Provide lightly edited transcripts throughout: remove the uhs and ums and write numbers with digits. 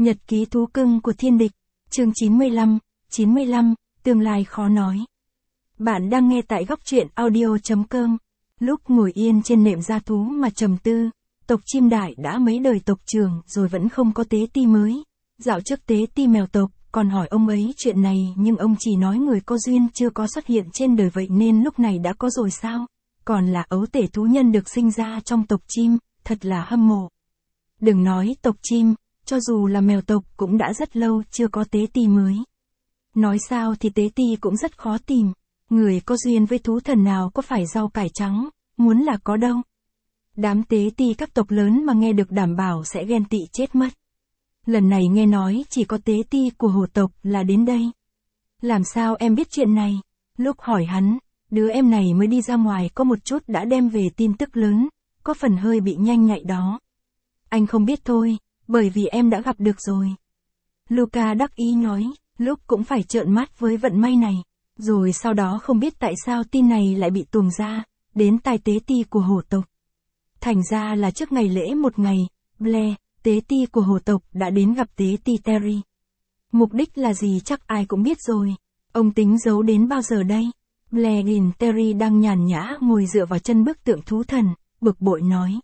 Nhật ký thú cưng của thiên địch, chương 95, tương lai khó nói. Bạn đang nghe tại góc truyện audio.com. Lúc ngồi yên trên nệm gia thú mà trầm tư, tộc chim đại đã mấy đời tộc trưởng rồi vẫn không có tế ti mới. Dạo trước tế ti mèo tộc, còn hỏi ông ấy chuyện này nhưng ông chỉ nói người có duyên chưa có xuất hiện trên đời vậy nên lúc này đã có rồi sao? Còn là ấu tể thú nhân được sinh ra trong tộc chim, thật là hâm mộ. Đừng nói tộc chim, cho dù là mèo tộc cũng đã rất lâu chưa có tế ti mới. Nói sao thì tế ti cũng rất khó tìm, người có duyên với thú thần nào có phải rau cải trắng, muốn là có đâu. Đám tế ti các tộc lớn mà nghe được đảm bảo sẽ ghen tị chết mất. Lần này nghe nói chỉ có tế ti của hổ tộc là đến đây. Làm sao em biết chuyện này? Lúc hỏi hắn, đứa em này mới đi ra ngoài có một chút đã đem về tin tức lớn, có phần hơi bị nhanh nhạy đó. Anh không biết thôi, bởi vì em đã gặp được rồi. Luca đắc ý nói, lúc cũng phải trợn mắt với vận may này. Rồi sau đó không biết tại sao tin này lại bị tuồng ra, đến tai tế ti của hổ tộc. Thành ra là trước ngày lễ một ngày, Blair, tế ti của hổ tộc đã đến gặp tế ti Terry. Mục đích là gì chắc ai cũng biết rồi. Ông tính giấu đến bao giờ đây? Blair nhìn Terry đang nhàn nhã ngồi dựa vào chân bức tượng thú thần, bực bội nói.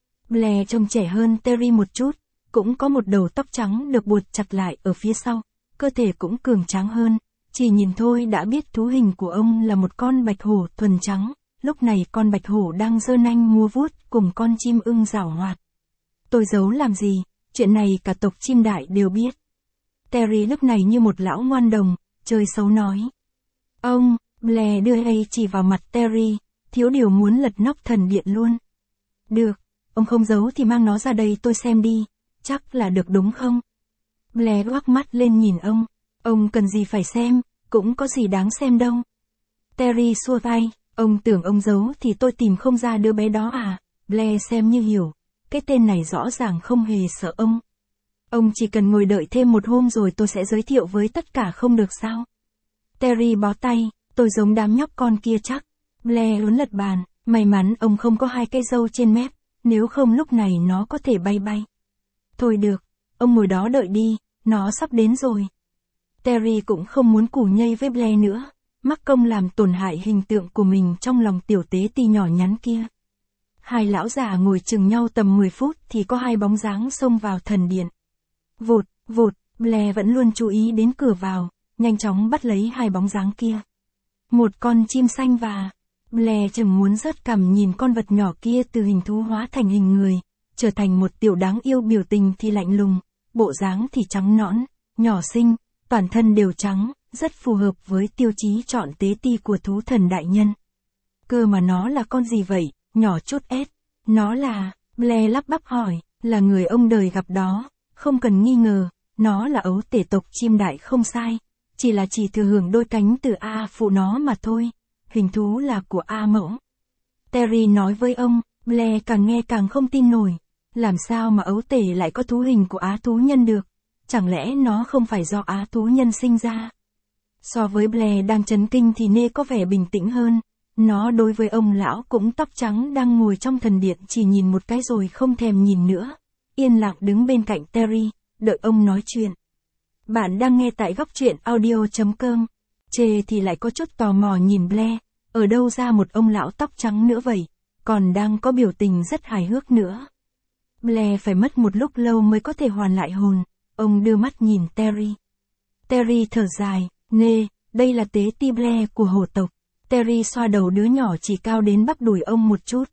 Blair trông trẻ hơn Terry một chút, cũng có một đầu tóc trắng được buộc chặt lại ở phía sau, cơ thể cũng cường tráng hơn, chỉ nhìn thôi đã biết thú hình của ông là một con bạch hổ thuần trắng, lúc này con bạch hổ đang giơ nanh múa vuốt cùng con chim ưng giảo hoạt. Tôi giấu làm gì, chuyện này cả tộc chim đại đều biết. Terry lúc này như một lão ngoan đồng, chơi xấu nói. Ông, Blair đưa hay chỉ vào mặt Terry, thiếu điều muốn lật nóc thần điện luôn. Được, ông không giấu thì mang nó ra đây tôi xem đi, chắc là được đúng không? Blair ngoác mắt lên nhìn ông cần gì phải xem, cũng có gì đáng xem đâu. Terry xua tay, ông tưởng ông giấu thì tôi tìm không ra đứa bé đó à? Blair xem như hiểu, cái tên này rõ ràng không hề sợ ông. Ông chỉ cần ngồi đợi thêm một hôm rồi tôi sẽ giới thiệu với tất cả không được sao? Terry bó tay, tôi giống đám nhóc con kia chắc. Blair uốn lật bàn, may mắn ông không có hai cây râu trên mép, nếu không lúc này nó có thể bay bay. Thôi được, ông ngồi đó đợi đi, nó sắp đến rồi. Terry cũng không muốn củ nhây với Blair nữa, mắc công làm tổn hại hình tượng của mình trong lòng tiểu tế ti nhỏ nhắn kia. Hai lão già ngồi chừng nhau tầm 10 phút thì có hai bóng dáng xông vào thần điện. Vụt, vụt, Blair vẫn luôn chú ý đến cửa vào, nhanh chóng bắt lấy hai bóng dáng kia. Một con chim xanh và Blair chừng muốn rớt cằm nhìn con vật nhỏ kia từ hình thú hóa thành hình người, trở thành một tiểu đáng yêu biểu tình thì lạnh lùng, bộ dáng thì trắng nõn, nhỏ xinh, toàn thân đều trắng, rất phù hợp với tiêu chí chọn tế ti của thú thần đại nhân. Cơ mà nó là con gì vậy, nhỏ chút ét, nó là, Blair lắp bắp hỏi, là người ông đời gặp đó, không cần nghi ngờ, nó là ấu tể tộc chim đại không sai, chỉ là chỉ thừa hưởng đôi cánh từ A phụ nó mà thôi, hình thú là của A mẫu. Terry nói với ông, Blair càng nghe càng không tin nổi, làm sao mà ấu tể lại có thú hình của Á thú nhân được, chẳng lẽ nó không phải do Á thú nhân sinh ra? So với Blair đang chấn kinh thì Nê có vẻ bình tĩnh hơn, nó đối với ông lão cũng tóc trắng đang ngồi trong thần điện chỉ nhìn một cái rồi không thèm nhìn nữa, yên lặng đứng bên cạnh Terry, đợi ông nói chuyện. Bạn đang nghe tại góc truyện audio.com, chê thì lại có chút tò mò nhìn Blair, ở đâu ra một ông lão tóc trắng nữa vậy, còn đang có biểu tình rất hài hước nữa. Blair phải mất một lúc lâu mới có thể hoàn lại hồn, ông đưa mắt nhìn Terry. Terry thở dài, Nê, đây là tế ti Blair của hổ tộc. Terry xoa đầu đứa nhỏ chỉ cao đến bắp đùi ông một chút.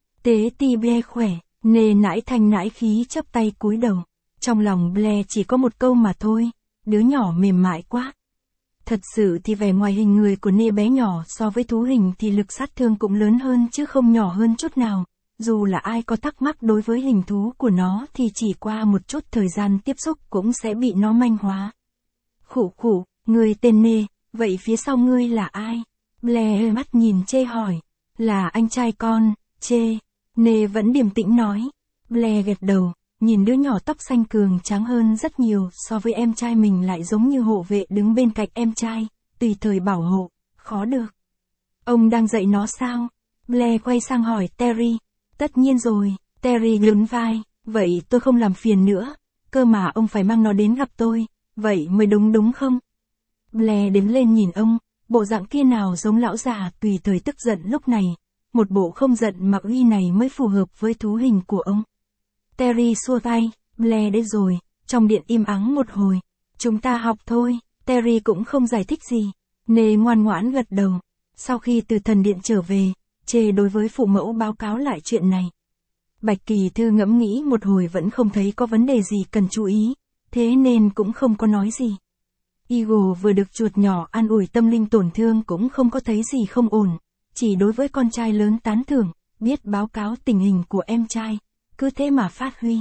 Tế ti Blair khỏe, Nê nãi thanh nãi khí chắp tay cúi đầu. Trong lòng Blair chỉ có một câu mà thôi, đứa nhỏ mềm mại quá. Thật sự thì vẻ ngoài hình người của Nê bé nhỏ so với thú hình thì lực sát thương cũng lớn hơn chứ không nhỏ hơn chút nào. Dù là ai có thắc mắc đối với hình thú của nó thì chỉ qua một chút thời gian tiếp xúc cũng sẽ bị nó manh hóa. Khụ khụ, ngươi tên Nê, vậy phía sau ngươi là ai? Blair mắt nhìn chê hỏi. Là anh trai con, chê. Nê vẫn điềm tĩnh nói. Blair gật đầu, nhìn đứa nhỏ tóc xanh cường tráng hơn rất nhiều so với em trai mình lại giống như hộ vệ đứng bên cạnh em trai, tùy thời bảo hộ, khó được. Ông đang dạy nó sao? Blair quay sang hỏi Terry. Tất nhiên rồi, Terry nhún vai, vậy tôi không làm phiền nữa, cơ mà ông phải mang nó đến gặp tôi, vậy mới đúng đúng không? Blair đứng lên nhìn ông, bộ dạng kia nào giống lão già tùy thời tức giận lúc này, một bộ không giận mà uy này mới phù hợp với thú hình của ông. Terry xua tay, Blair đấy rồi, trong điện im ắng một hồi. Chúng ta học thôi, Terry cũng không giải thích gì. Nê ngoan ngoãn gật đầu. Sau khi từ thần điện trở về, Chê đối với phụ mẫu báo cáo lại chuyện này. Bạch Kỳ Thư ngẫm nghĩ một hồi vẫn không thấy có vấn đề gì cần chú ý, thế nên cũng không có nói gì. Eagle vừa được chuột nhỏ an ủi tâm linh tổn thương cũng không có thấy gì không ổn, chỉ đối với con trai lớn tán thưởng, biết báo cáo tình hình của em trai, cứ thế mà phát huy.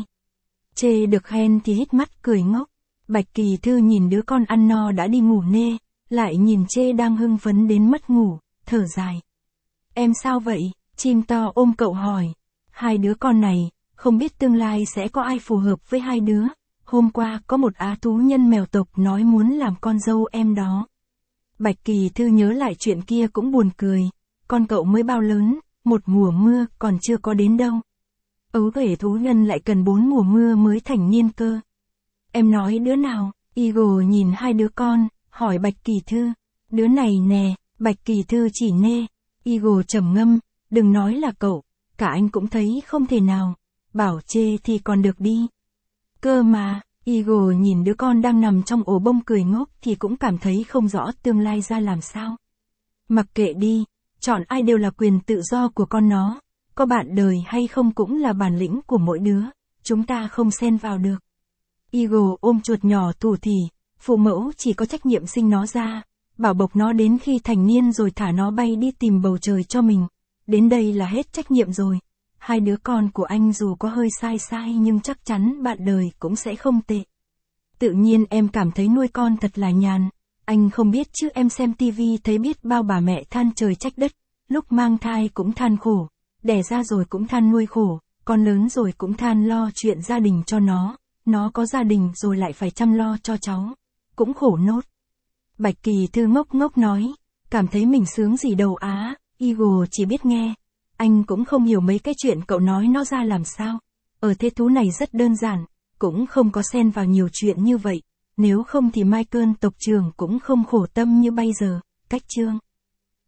Chê được khen thì hít mắt cười ngốc. Bạch Kỳ Thư nhìn đứa con ăn no đã đi ngủ nê, lại nhìn Chê đang hưng phấn đến mất ngủ, thở dài. Em sao vậy? Chim to ôm cậu hỏi. Hai đứa con này, không biết tương lai sẽ có ai phù hợp với hai đứa. Hôm qua có một á thú nhân mèo tộc nói muốn làm con dâu em đó. Bạch Kỳ Thư nhớ lại chuyện kia cũng buồn cười. Con cậu mới bao lớn, một mùa mưa còn chưa có đến đâu. Ấu thể thú nhân lại cần 4 mùa mưa mới thành niên cơ. Em nói đứa nào? Eagle nhìn hai đứa con, hỏi Bạch Kỳ Thư. Đứa này nè, Bạch Kỳ Thư chỉ nê. Eagle trầm ngâm, đừng nói là cậu, cả anh cũng thấy không thể nào. Bảo Chê thì còn được đi. Cơ mà, Eagle nhìn đứa con đang nằm trong ổ bông cười ngốc thì cũng cảm thấy không rõ tương lai ra làm sao. Mặc kệ đi, chọn ai đều là quyền tự do của con nó. Có bạn đời hay không cũng là bản lĩnh của mỗi đứa, chúng ta không xen vào được. Eagle ôm chuột nhỏ thủ thỉ, phụ mẫu chỉ có trách nhiệm sinh nó ra, bảo bọc nó đến khi thành niên rồi thả nó bay đi tìm bầu trời cho mình. Đến đây là hết trách nhiệm rồi. Hai đứa con của anh dù có hơi sai nhưng chắc chắn bạn đời cũng sẽ không tệ. Tự nhiên em cảm thấy nuôi con thật là nhàn. Anh không biết chứ em xem tivi thấy biết bao bà mẹ than trời trách đất, lúc mang thai cũng than khổ, đẻ ra rồi cũng than nuôi khổ, con lớn rồi cũng than lo chuyện gia đình cho nó có gia đình rồi lại phải chăm lo cho cháu, cũng khổ nốt. Bạch Kỳ Thư ngốc ngốc nói, cảm thấy mình sướng gì đâu á. Eagle chỉ biết nghe, anh cũng không hiểu mấy cái chuyện cậu nói nó ra làm sao. Ở thế thú này rất đơn giản, cũng không có xen vào nhiều chuyện như vậy, nếu không thì Michael tộc trưởng cũng không khổ tâm như bây giờ. Cách chương